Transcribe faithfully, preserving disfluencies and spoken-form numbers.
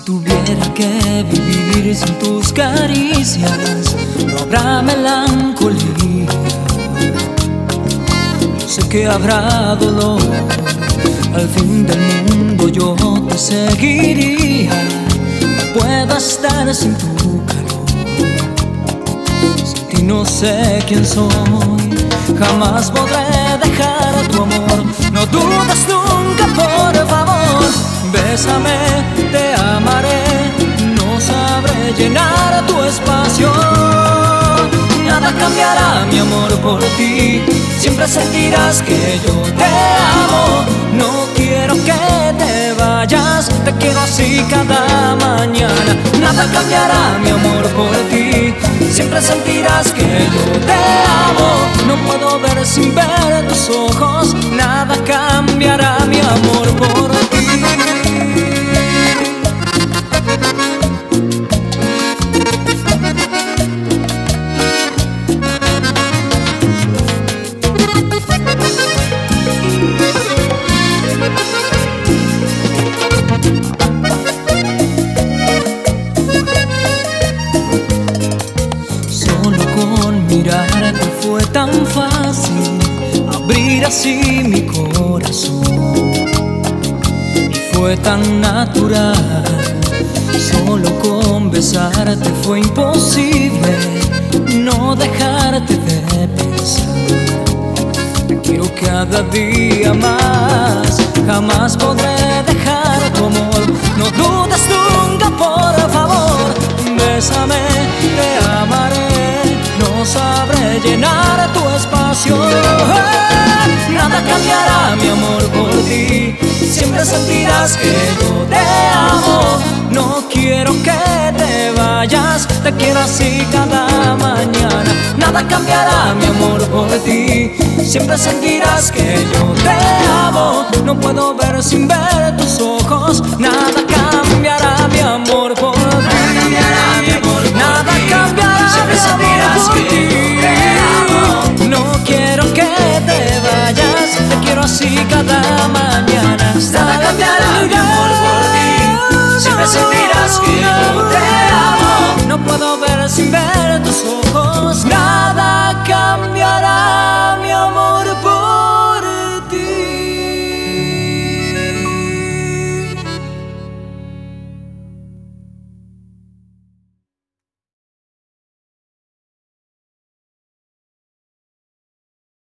tuviera que vivir sin tus caricias, no habrá melancolía. Yo sé que habrá dolor, al fin del mundo yo te seguiría. No puedo estar sin tu calor, sin ti no sé quién soy. Jamás podré dejar tu amor, no dudes nunca, por favor. Bésame, te amaré, no sabré llenar tu espacio. Nada cambiará mi amor por ti, siempre sentirás que yo te amo. No quiero que te vayas, te quiero así cada mañana. Nada cambiará mi amor por ti, siempre sentirás que yo te amo. No puedo ver sin ver tus ojos, nada cambiará mi amor por ti. Mirarte fue tan fácil, abrir así mi corazón, y fue tan natural. Solo con besarte fue imposible no dejarte de pensar. Te quiero cada día más, jamás podré dejar tu amor. No dudes nunca, por favor. Bésame, te amaré, no sabré llenar tu espacio. Nada cambiará mi amor por ti, siempre sentirás que yo te amo. No quiero que te vayas, te quiero así cada mañana. Nada cambiará mi amor por ti, siempre sentirás que yo te amo. No puedo ver sin ver tus ojos, nada cambiará.